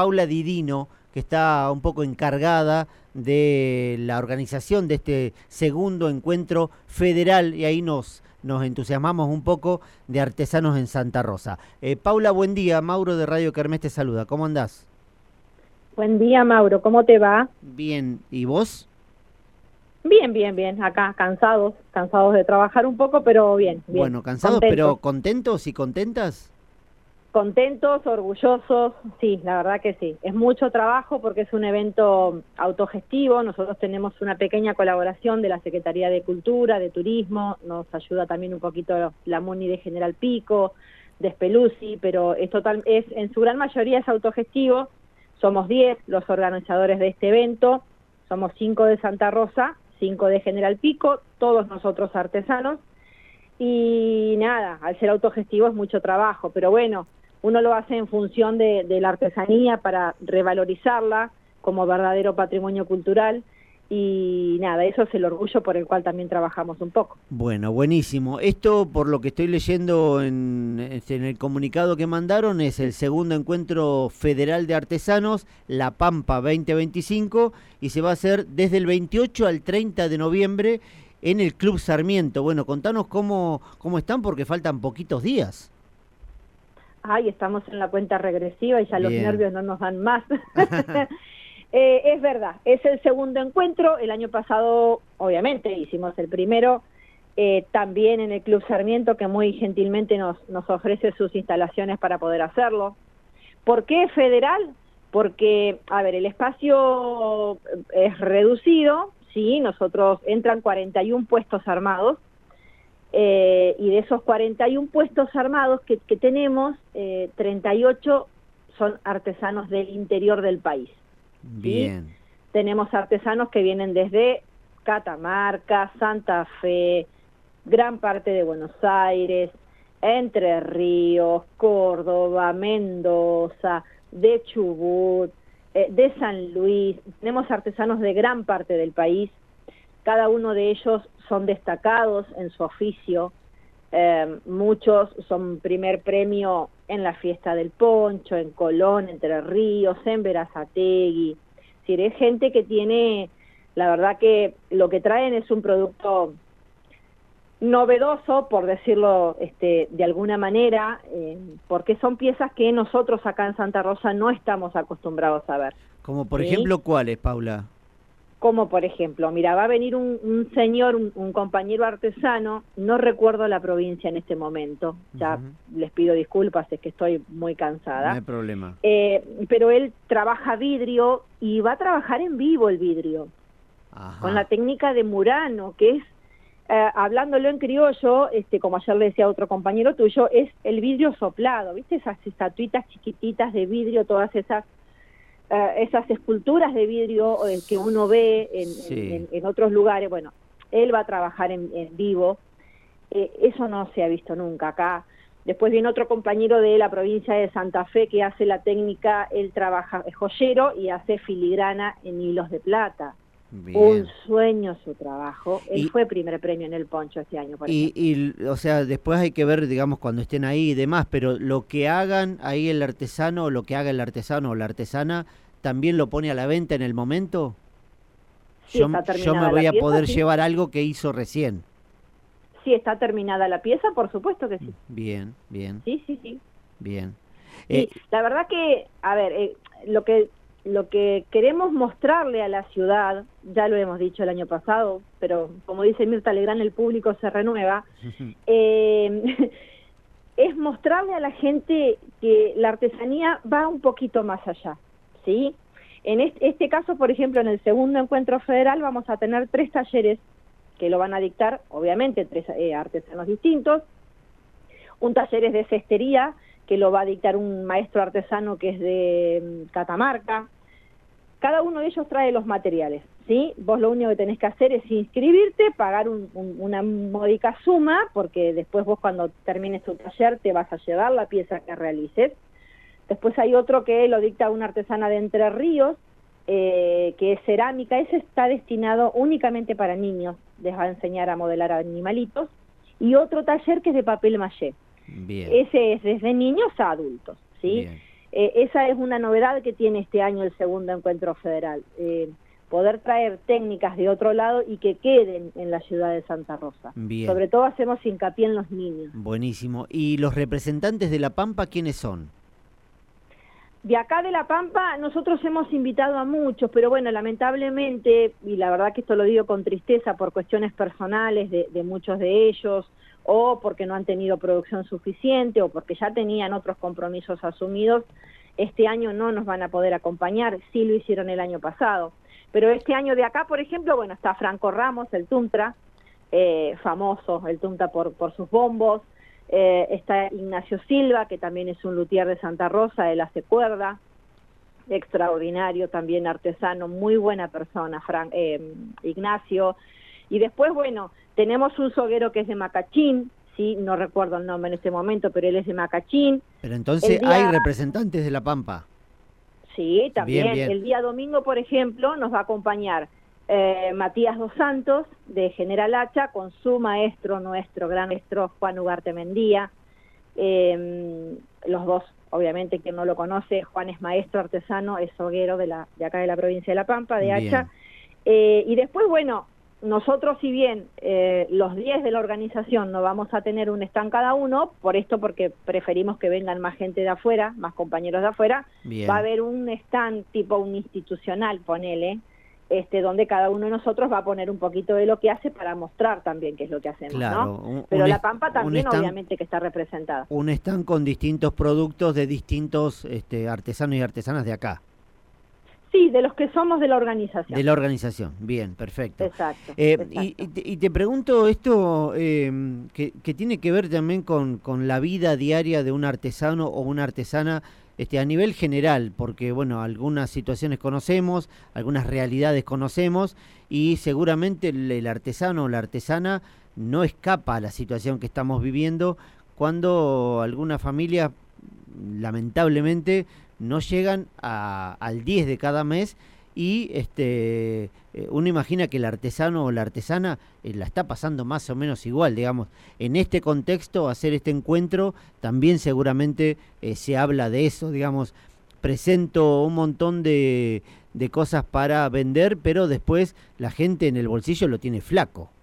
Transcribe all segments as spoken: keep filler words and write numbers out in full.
Paula Didino, que está un poco encargada de la organización de este segundo encuentro federal, y ahí nos, nos entusiasmamos un poco, de artesanos en Santa Rosa. Eh, Paula, buen día. Mauro de Radio Kermés te saluda. ¿Cómo andás? Buen día, Mauro. ¿Cómo te va? Bien. ¿Y vos? Bien, bien, bien. Acá, cansados, cansados de trabajar un poco, pero bien, bien. Bueno, cansados, contentos. pero contentos y contentas. Contentos, orgullosos, sí, la verdad que sí. Es mucho trabajo porque es un evento autogestivo. Nosotros tenemos una pequeña colaboración de la Secretaría de Cultura, de Turismo, nos ayuda también un poquito la MUNI de General Pico, de Speluzzi, pero es total, es, en su gran mayoría es autogestivo. Somos diez los organizadores de este evento, somos cinco de Santa Rosa, cinco de General Pico, todos nosotros artesanos, y nada, al ser autogestivo es mucho trabajo, pero bueno, uno lo hace en función de, de la artesanía para revalorizarla como verdadero patrimonio cultural, y nada, eso es el orgullo por el cual también trabajamos un poco. Bueno, buenísimo. Esto, por lo que estoy leyendo en, en el comunicado que mandaron, es el segundo encuentro federal de artesanos, La Pampa veinte veinticinco, y se va a hacer desde el veintiocho al treinta de noviembre en el Club Sarmiento. Bueno, contanos cómo, cómo están, porque faltan poquitos días. Ay, estamos en la cuenta regresiva y ya Bien. Los nervios no nos dan más. eh, es verdad, es el segundo encuentro. El año pasado, obviamente, hicimos el primero, eh, también en el Club Sarmiento, que muy gentilmente nos, nos ofrece sus instalaciones para poder hacerlo. ¿Por qué federal? Porque, a ver, el espacio es reducido, sí, nosotros entran cuarenta y uno puestos armados, Eh, y de esos cuarenta y uno puestos armados que, que tenemos, eh, treinta y ocho son artesanos del interior del país. Bien. ¿Sí? Tenemos artesanos que vienen desde Catamarca, Santa Fe, gran parte de Buenos Aires, Entre Ríos, Córdoba, Mendoza, de Chubut, eh, de San Luis. Tenemos artesanos de gran parte del país. Cada uno de ellos son destacados en su oficio, eh, muchos son primer premio en la Fiesta del Poncho, en Colón, Entre Ríos, en Berazategui. Es decir, es gente que tiene, la verdad que lo que traen es un producto novedoso, por decirlo este, de alguna manera, eh, porque son piezas que nosotros acá en Santa Rosa no estamos acostumbrados a ver. Como por ¿sí? ejemplo, ¿cuáles, Paula? Como por ejemplo, mira, va a venir un, un señor, un, un compañero artesano, no recuerdo la provincia en este momento, ya uh-huh. les pido disculpas, es que estoy muy cansada. No hay problema. Eh, pero él trabaja vidrio y va a trabajar en vivo el vidrio, Ajá. con la técnica de Murano, que es, eh, hablándolo en criollo, este, como ayer le decía a otro compañero tuyo, es el vidrio soplado, ¿viste? Esas estatuitas chiquititas de vidrio, todas esas Uh, esas esculturas de vidrio eh, que uno ve en, sí. en, en, en otros lugares. Bueno, él va a trabajar en, en vivo, eh, eso no se ha visto nunca acá. Después viene otro compañero de la provincia de Santa Fe que hace la técnica, él trabaja, es joyero y hace filigrana en hilos de plata. Bien. Un sueño su trabajo. Él y, fue primer premio en el Poncho este año, por y, y, o sea, después hay que ver, digamos, cuando estén ahí y demás, pero lo que hagan ahí el artesano, lo que haga el artesano o la artesana, ¿también lo pone a la venta en el momento? Sí, yo, está yo me voy a pieza, poder sí. llevar algo que hizo recién. Sí, está terminada la pieza, por supuesto que sí. Bien, bien. Sí, sí, sí. Bien. Eh, y la verdad que, a ver, eh, lo que lo que queremos mostrarle a la ciudad, ya lo hemos dicho el año pasado, pero como dice Mirta Legrand, el público se renueva, eh, es mostrarle a la gente que la artesanía va un poquito más allá, ¿sí? En este, este caso, por ejemplo, en el segundo encuentro federal vamos a tener tres talleres que lo van a dictar, obviamente, tres eh, artesanos distintos. Un taller es de cestería, que lo va a dictar un maestro artesano que es de Catamarca. Cada uno de ellos trae los materiales, ¿sí? Vos lo único que tenés que hacer es inscribirte, pagar un, un, una módica suma, porque después vos cuando termines tu taller te vas a llevar la pieza que realices. Después hay otro que lo dicta una artesana de Entre Ríos, eh, que es cerámica. Ese está destinado únicamente para niños, les va a enseñar a modelar animalitos. Y otro taller que es de papel maché. Bien. Ese es desde niños a adultos, ¿sí? Eh, esa es una novedad que tiene este año el segundo encuentro federal, eh, poder traer técnicas de otro lado y que queden en la ciudad de Santa Rosa. Bien. Sobre todo hacemos hincapié en los niños. Buenísimo. ¿Y los representantes de La Pampa quiénes son? De acá de La Pampa nosotros hemos invitado a muchos, pero bueno, lamentablemente, y la verdad que esto lo digo con tristeza por cuestiones personales de, de muchos de ellos, o porque no han tenido producción suficiente, o porque ya tenían otros compromisos asumidos, este año no nos van a poder acompañar, sí lo hicieron el año pasado. Pero este año de acá, por ejemplo, bueno, está Franco Ramos, el Tuntra, eh, famoso, el Tuntra por, por sus bombos, eh, está Ignacio Silva, que también es un luthier de Santa Rosa, él hace cuerda, extraordinario, también artesano, muy buena persona, Fran, eh, Ignacio. Y después, bueno, tenemos un soguero que es de Macachín, sí, no recuerdo el nombre en este momento, pero él es de Macachín. Pero entonces día... hay representantes de La Pampa. Sí, también. Bien, bien. El día domingo, por ejemplo, nos va a acompañar eh, Matías Dos Santos, de General Hacha, con su maestro, nuestro gran maestro Juan Ugarte Mendía. Eh, los dos, obviamente, quien no lo conoce, Juan es maestro artesano, es hoguero de, la, de acá de la provincia de La Pampa, de Hacha. Eh, y después, bueno, nosotros, si bien eh, los diez de la organización no vamos a tener un stand cada uno, por esto porque preferimos que vengan más gente de afuera, más compañeros de afuera, Bien. Va a haber un stand tipo un institucional, ponele, este, donde cada uno de nosotros va a poner un poquito de lo que hace para mostrar también qué es lo que hacemos, Claro, ¿no? un, Pero un La Pampa también stand, obviamente que está representada. Un stand con distintos productos de distintos este, artesanos y artesanas de acá. Sí, de los que somos de la organización. De la organización, bien, perfecto. Exacto. Eh, exacto. Y, y, te, y te pregunto esto eh, que, que tiene que ver también con, con la vida diaria de un artesano o una artesana este, a nivel general, porque bueno, algunas situaciones conocemos, algunas realidades conocemos y seguramente el, el artesano o la artesana no escapa a la situación que estamos viviendo cuando algunas familias lamentablemente no llegan a, al diez de cada mes y este eh, uno imagina que el artesano o la artesana eh, la está pasando más o menos igual, digamos. En este contexto, hacer este encuentro, también seguramente eh, se habla de eso, digamos, presento un montón de, de cosas para vender, pero después la gente en el bolsillo lo tiene flaco.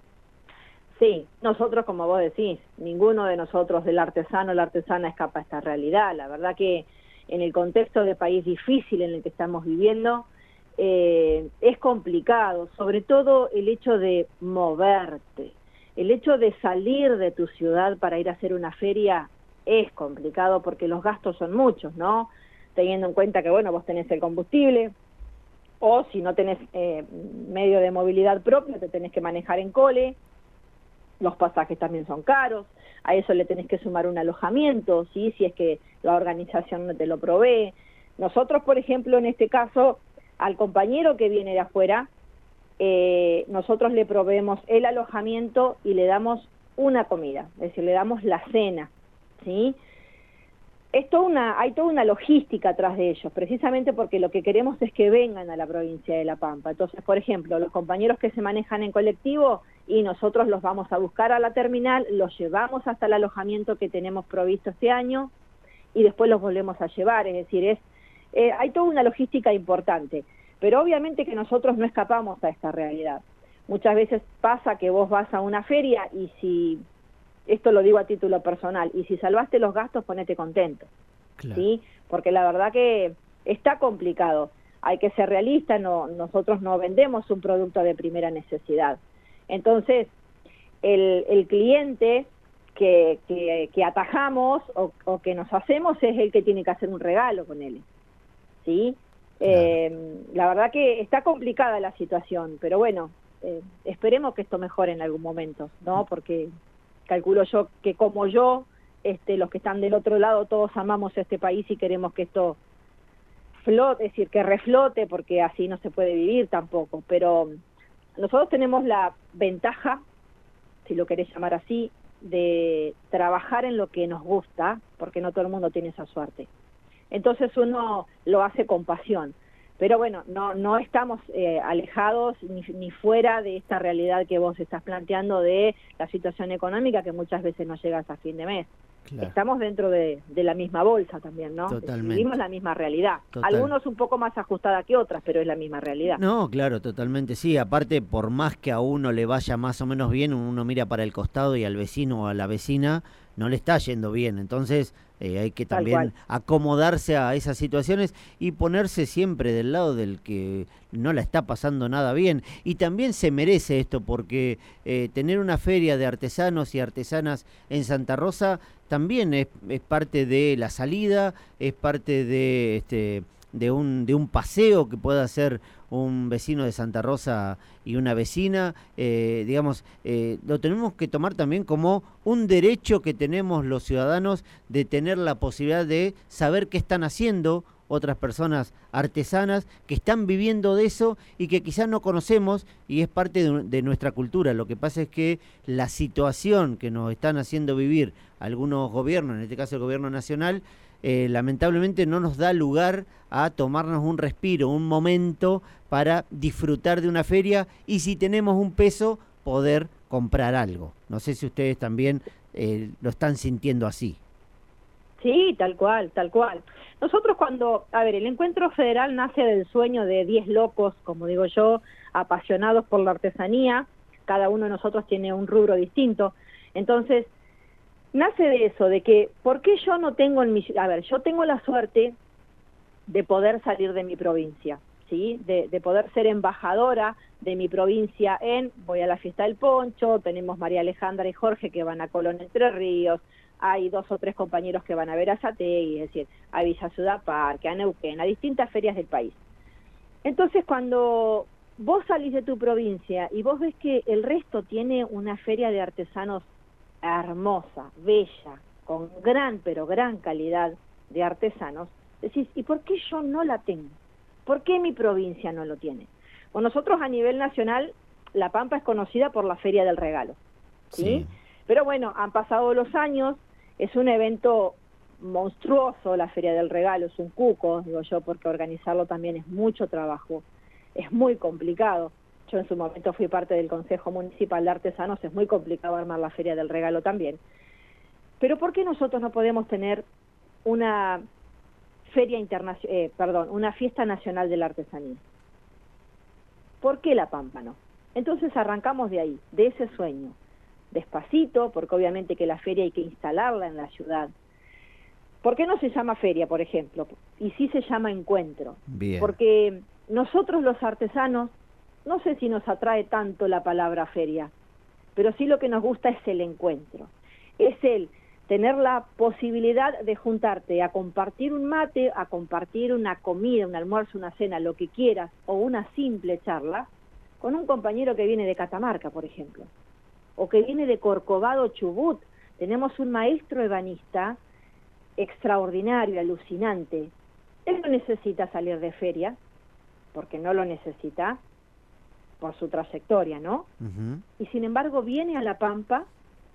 Sí, nosotros, como vos decís, ninguno de nosotros, del artesano o la artesana, escapa a esta realidad. La verdad que en el contexto de país difícil en el que estamos viviendo, eh, es complicado, sobre todo el hecho de moverte, el hecho de salir de tu ciudad para ir a hacer una feria es complicado porque los gastos son muchos, ¿no? Teniendo en cuenta que, bueno, vos tenés el combustible, o si no tenés eh, medio de movilidad propio, te tenés que manejar en cole, los pasajes también son caros, a eso le tenés que sumar un alojamiento, ¿sí? Si es que la organización no te lo provee. Nosotros, por ejemplo, en este caso, al compañero que viene de afuera, eh, nosotros le proveemos el alojamiento y le damos una comida, es decir, le damos la cena, ¿sí? Es toda una, hay toda una logística atrás de ellos, precisamente porque lo que queremos es que vengan a la provincia de La Pampa. Entonces, por ejemplo, los compañeros que se manejan en colectivo y nosotros los vamos a buscar a la terminal, los llevamos hasta el alojamiento que tenemos provisto este año y después los volvemos a llevar, es decir, es eh, hay toda una logística importante, pero obviamente que nosotros no escapamos a esta realidad. Muchas veces pasa que vos vas a una feria y si... Esto lo digo a título personal, y si salvaste los gastos, ponete contento, claro. ¿Sí? Porque la verdad que está complicado, hay que ser realista, no, nosotros no vendemos un producto de primera necesidad. Entonces, el, el cliente que, que, que atajamos o, o que nos hacemos es el que tiene que hacer un regalo con él, ¿sí? Claro. Eh, la verdad que está complicada la situación, pero bueno, eh, esperemos que esto mejore en algún momento, ¿no? Porque... calculo yo que como yo, este, los que están del otro lado, todos amamos este país y queremos que esto flote, es decir, que reflote, porque así no se puede vivir tampoco. Pero nosotros tenemos la ventaja, si lo querés llamar así, de trabajar en lo que nos gusta, porque no todo el mundo tiene esa suerte. Entonces uno lo hace con pasión. Pero bueno, no no estamos eh, alejados ni, ni fuera de esta realidad que vos estás planteando de la situación económica que muchas veces no llega hasta fin de mes. Claro. Estamos dentro de, de la misma bolsa también, ¿no? Totalmente. Vivimos la misma realidad. Total. Algunos un poco más ajustada que otras, pero es la misma realidad. No, claro, totalmente, sí. Aparte, por más que a uno le vaya más o menos bien, uno mira para el costado y al vecino o a la vecina no le está yendo bien. Entonces, eh, hay que también acomodarse a esas situaciones y ponerse siempre del lado del que no la está pasando nada bien. Y también se merece esto, porque eh, tener una feria de artesanos y artesanas en Santa Rosa también es, es parte de la salida, es parte de este de un de un paseo que pueda hacer un vecino de Santa Rosa y una vecina, eh, digamos, eh, lo tenemos que tomar también como un derecho que tenemos los ciudadanos de tener la posibilidad de saber qué están haciendo otras personas artesanas que están viviendo de eso y que quizás no conocemos y es parte de, de nuestra cultura. Lo que pasa es que la situación que nos están haciendo vivir algunos gobiernos, en este caso el gobierno nacional, Eh, lamentablemente no nos da lugar a tomarnos un respiro, un momento para disfrutar de una feria y si tenemos un peso poder comprar algo. No sé si ustedes también eh, lo están sintiendo así. Sí, tal cual, tal cual. Nosotros cuando, a ver, el encuentro federal nace del sueño de diez locos, como digo yo, apasionados por la artesanía, cada uno de nosotros tiene un rubro distinto, entonces nace de eso, de que, ¿por qué yo no tengo en mi... A ver, yo tengo la suerte de poder salir de mi provincia, ¿sí? De, de poder ser embajadora de mi provincia en... Voy a la fiesta del Poncho, tenemos María Alejandra y Jorge que van a Colón Entre Ríos, hay dos o tres compañeros que van a ver a Sategui, es decir, a Villa Ciudad Parque, a Neuquén, a distintas ferias del país. Entonces, cuando vos salís de tu provincia y vos ves que el resto tiene una feria de artesanos hermosa, bella, con gran, pero gran calidad de artesanos, decís, ¿y por qué yo no la tengo? ¿Por qué mi provincia no lo tiene? Bueno, nosotros a nivel nacional, La Pampa es conocida por la Feria del Regalo, ¿sí? Sí. Pero bueno, han pasado los años, es un evento monstruoso la Feria del Regalo, es un cuco, digo yo, porque organizarlo también es mucho trabajo, es muy complicado. Yo en su momento fui parte del Consejo Municipal de Artesanos, es muy complicado armar la Feria del Regalo también. Pero ¿por qué nosotros no podemos tener una feria internacional, eh, perdón, una fiesta nacional de la artesanía? ¿Por qué La Pampa no? Entonces arrancamos de ahí, de ese sueño, despacito, porque obviamente que la feria hay que instalarla en la ciudad. ¿Por qué no se llama feria, por ejemplo? Y sí se llama encuentro. Bien. Porque nosotros los artesanos, no sé si nos atrae tanto la palabra feria, pero sí lo que nos gusta es el encuentro. Es el tener la posibilidad de juntarte a compartir un mate, a compartir una comida, un almuerzo, una cena, lo que quieras, o una simple charla, con un compañero que viene de Catamarca, por ejemplo, o que viene de Corcovado, Chubut. Tenemos un maestro ebanista extraordinario, alucinante. Él no necesita salir de feria, porque no lo necesita, por su trayectoria, ¿no? Uh-huh. Y sin embargo viene a La Pampa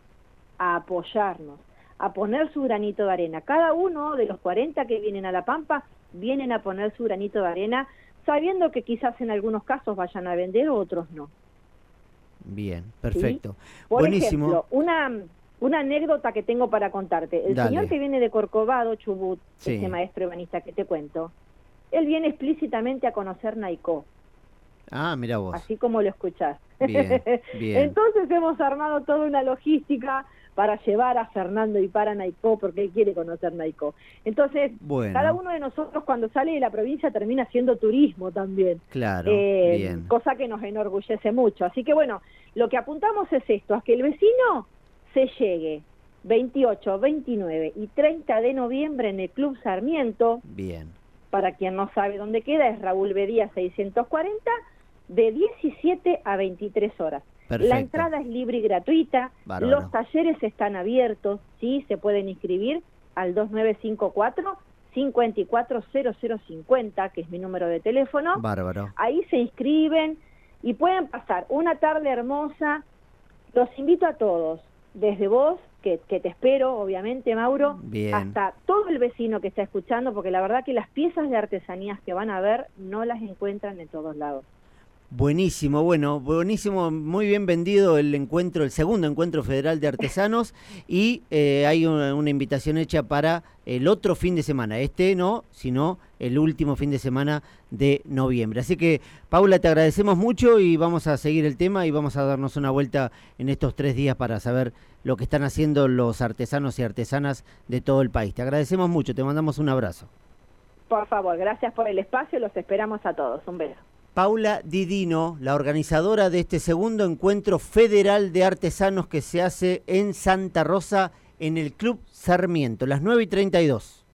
a apoyarnos, a poner su granito de arena. Cada uno de los cuarenta que vienen a La Pampa vienen a poner su granito de arena, sabiendo que quizás en algunos casos vayan a vender, otros no. Bien, perfecto. ¿Sí? Por Buenísimo. ejemplo, una, una anécdota que tengo para contarte. El Dale. señor que viene de Corcovado, Chubut, sí. ese maestro ebanista que te cuento, él viene explícitamente a conocer Naicó. Ah, mira vos. Así como lo escuchás. Bien, bien. Entonces hemos armado toda una logística para llevar a Fernando y para Naicó, porque él quiere conocer Naicó. Entonces, bueno. cada uno de nosotros cuando sale de la provincia termina haciendo turismo también. Claro, eh, bien. Cosa que nos enorgullece mucho. Así que bueno, lo que apuntamos es esto, a que el vecino se llegue veintiocho, veintinueve y treinta de noviembre en el Club Sarmiento. Bien. Para quien no sabe dónde queda, es Raúl Bedía seiscientos cuarenta, de diecisiete a veintitrés horas. Perfecto. La entrada es libre y gratuita. Bárbaro. Los talleres están abiertos, sí, se pueden inscribir al dos nueve cinco cuatro, cinco cuatro cero cero cinco cero, que es mi número de teléfono. Bárbaro. Ahí se inscriben y pueden pasar una tarde hermosa. Los invito a todos, desde vos, que, que te espero, obviamente, Mauro, Bien. hasta todo el vecino que está escuchando, porque la verdad que las piezas de artesanías que van a ver no las encuentran en todos lados. Buenísimo, bueno, buenísimo, muy bien vendido el encuentro, el segundo encuentro federal de artesanos y eh, hay una, una invitación hecha para el otro fin de semana, este no, sino el último fin de semana de noviembre. Así que, Paula, te agradecemos mucho y vamos a seguir el tema y vamos a darnos una vuelta en estos tres días para saber lo que están haciendo los artesanos y artesanas de todo el país. Te agradecemos mucho, te mandamos un abrazo. Por favor, gracias por el espacio, los esperamos a todos. Un beso. Paula Didino, la organizadora de este segundo encuentro federal de artesanos que se hace en Santa Rosa en el Club Sarmiento, las nueve y treinta y dos.